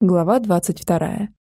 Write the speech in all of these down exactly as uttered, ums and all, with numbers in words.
Глава двадцать вторая.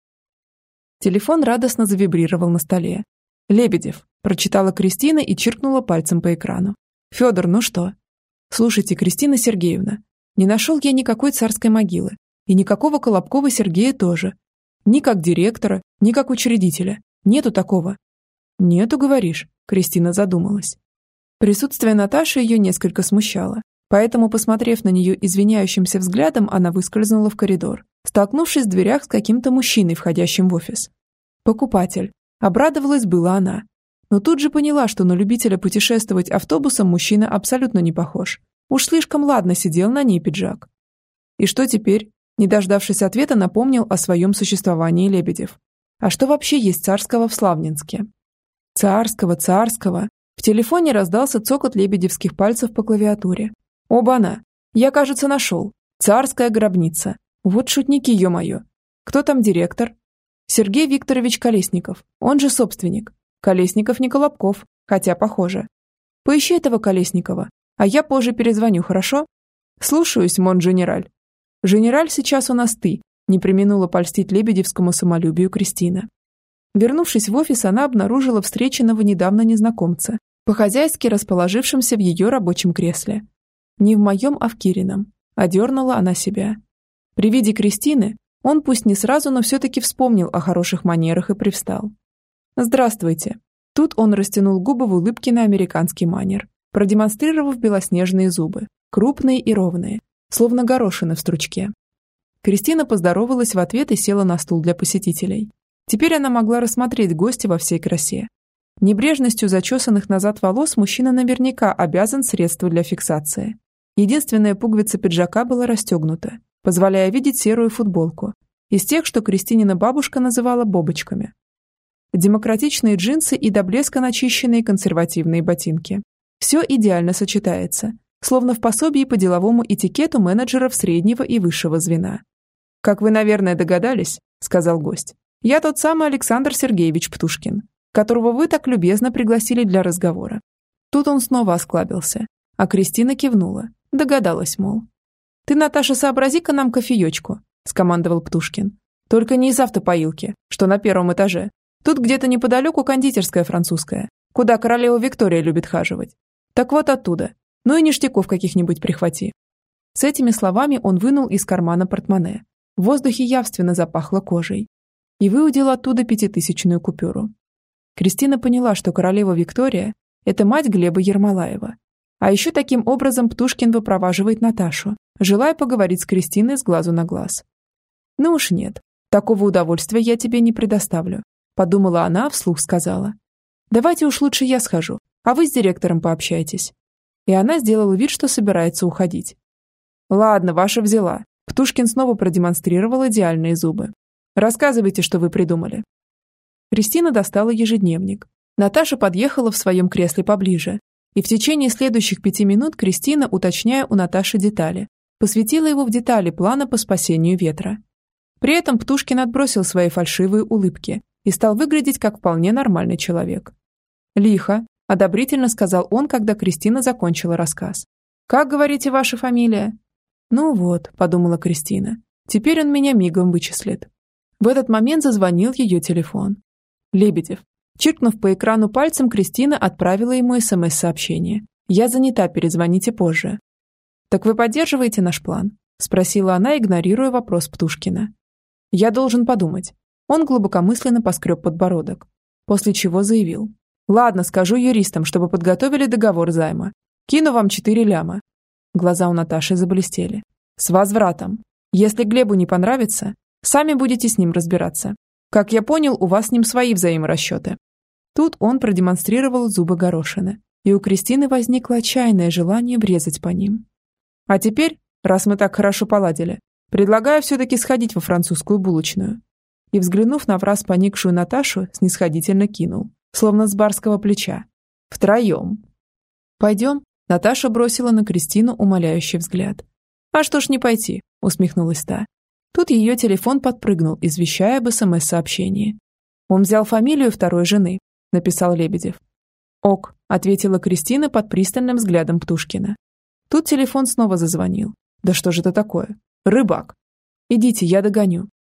Телефон радостно завибрировал на столе. «Лебедев», – прочитала Кристина и чиркнула пальцем по экрану. «Федор, ну что?» «Слушайте, Кристина Сергеевна, не нашел я никакой царской могилы. И никакого Колобкова Сергея тоже. Ни как директора, ни как учредителя. Нету такого». «Нету, говоришь?» – Кристина задумалась. Присутствие Наташи ее несколько смущало. Поэтому, посмотрев на нее извиняющимся взглядом, она выскользнула в коридор, столкнувшись в дверях с каким-то мужчиной, входящим в офис. Покупатель. Обрадовалась была она. Но тут же поняла, что на любителя путешествовать автобусом мужчина абсолютно не похож. Уж слишком ладно сидел на ней пиджак. И что теперь? Не дождавшись ответа, напомнил о своем существовании Лебедев. А что вообще есть царского в Славнинске? Царского, царского. В телефоне раздался цокот лебедевских пальцев по клавиатуре. Оба-на! Я, кажется, нашел. Царская гробница. Вот шутники, ё-моё. Кто там директор? Сергей Викторович Колесников. Он же собственник. Колесников не Колобков, хотя похоже. Поищи этого Колесникова, а я позже перезвоню, хорошо? Слушаюсь, мон-женераль. Женераль, сейчас у нас ты, не преминула польстить лебедевскому самолюбию Кристина. Вернувшись в офис, она обнаружила встреченного недавно незнакомца, по-хозяйски расположившимся в ее рабочем кресле. Не в моем, а в Кирином. Одернула она себя. При виде Кристины он пусть не сразу, но все-таки вспомнил о хороших манерах и привстал. «Здравствуйте». Тут он растянул губы в улыбке на американский манер, продемонстрировав белоснежные зубы, крупные и ровные, словно горошины в стручке. Кристина поздоровалась в ответ и села на стул для посетителей. Теперь она могла рассмотреть гостя во всей красе. Небрежностью зачесанных назад волос мужчина наверняка обязан средству для фиксации. Единственная пуговица пиджака была расстегнута, позволяя видеть серую футболку, из тех, что Кристинина бабушка называла бобочками. Демократичные джинсы и до блеска начищенные консервативные ботинки. Все идеально сочетается, словно в пособии по деловому этикету менеджеров среднего и высшего звена. «Как вы, наверное, догадались», — сказал гость, — «я тот самый Александр Сергеевич Птушкин, которого вы так любезно пригласили для разговора». Тут он снова осклабился, а Кристина кивнула. Догадалась, мол. «Ты, Наташа, сообрази-ка нам кофеечку», – скомандовал Птушкин. «Только не из автопоилки, что на первом этаже. Тут где-то неподалеку кондитерская французская, куда королева Виктория любит хаживать. Так вот оттуда. Ну и ништяков каких-нибудь прихвати». С этими словами он вынул из кармана портмоне. В воздухе явственно запахло кожей. И выудил оттуда пятитысячную купюру. Кристина поняла, что королева Виктория – это мать Глеба Ермолаева. А еще таким образом Птушкин выпроваживает Наташу, желая поговорить с Кристиной с глазу на глаз. «Ну уж нет, такого удовольствия я тебе не предоставлю», подумала она, а вслух сказала. «Давайте уж лучше я схожу, а вы с директором пообщайтесь». И она сделала вид, что собирается уходить. «Ладно, ваша взяла». Птушкин снова продемонстрировал идеальные зубы. «Рассказывайте, что вы придумали». Кристина достала ежедневник. Наташа подъехала в своем кресле поближе. И в течение следующих пяти минут Кристина, уточняя у Наташи детали, посвятила его в детали плана по спасению ветра. При этом Птушкин отбросил свои фальшивые улыбки и стал выглядеть как вполне нормальный человек. «Лихо», – одобрительно сказал он, когда Кристина закончила рассказ. «Как, говорите, ваша фамилия?» «Ну вот», – подумала Кристина, – «теперь он меня мигом вычислит». В этот момент зазвонил ее телефон. Лебедев. Чиркнув по экрану пальцем, Кристина отправила ему СМС-сообщение. «Я занята, перезвоните позже». «Так вы поддерживаете наш план?» – спросила она, игнорируя вопрос Птушкина. «Я должен подумать». Он глубокомысленно поскреб подбородок, после чего заявил. «Ладно, скажу юристам, чтобы подготовили договор займа. Кину вам четыре ляма». Глаза у Наташи заблестели. «С возвратом. Если Глебу не понравится, сами будете с ним разбираться. Как я понял, у вас с ним свои взаиморасчеты». Тут он продемонстрировал зубы горошины, и у Кристины возникло отчаянное желание врезать по ним. «А теперь, раз мы так хорошо поладили, предлагаю все-таки сходить во французскую булочную». И, взглянув на враз поникшую Наташу, снисходительно кинул, словно с барского плеча. «Втроем». «Пойдем?» – Наташа бросила на Кристину умоляющий взгляд. «А что ж не пойти?» – усмехнулась та. Тут ее телефон подпрыгнул, извещая об СМС-сообщении. «Он взял фамилию второй жены», – написал Лебедев. «Ок», – ответила Кристина под пристальным взглядом Птушкина. Тут телефон снова зазвонил. «Да что же это такое? Рыбак!» «Идите, я догоню».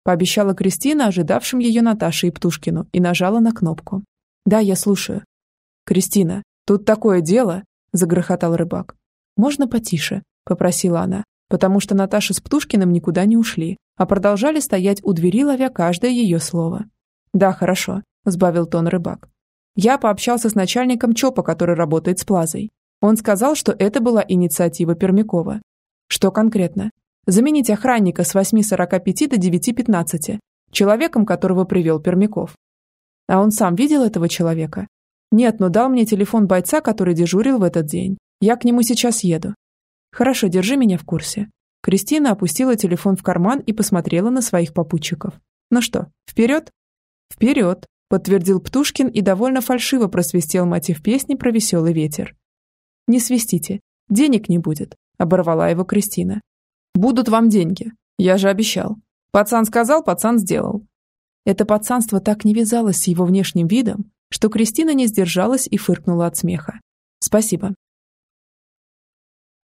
пообещала Кристина, ожидавшим ее Наташе и Птушкину, и нажала на кнопку. «Да, я слушаю». «Кристина, тут такое дело!» – загрохотал рыбак. «Можно потише?» – попросила она, потому что Наташа с Птушкиным никуда не ушли, а продолжали стоять у двери, ловя каждое ее слово. «Да, хорошо», – сбавил тон рыбак. «Я пообщался с начальником ЧОПа, который работает с Плазой. Он сказал, что это была инициатива Пермякова. Что конкретно? Заменить охранника с восьми сорока пяти до девяти пятнадцати, человеком, которого привел Пермяков. А он сам видел этого человека? Нет, но дал мне телефон бойца, который дежурил в этот день. Я к нему сейчас еду. Хорошо, держи меня в курсе». Кристина опустила телефон в карман и посмотрела на своих попутчиков. «Ну что, вперед?» «Вперед», подтвердил Птушкин и довольно фальшиво просвистел мотив песни про веселый ветер. «Не свистите, денег не будет», оборвала его Кристина. «Будут вам деньги, я же обещал. Пацан сказал, пацан сделал». Это пацанство так не вязалось с его внешним видом, что Кристина не сдержалась и фыркнула от смеха. «Спасибо,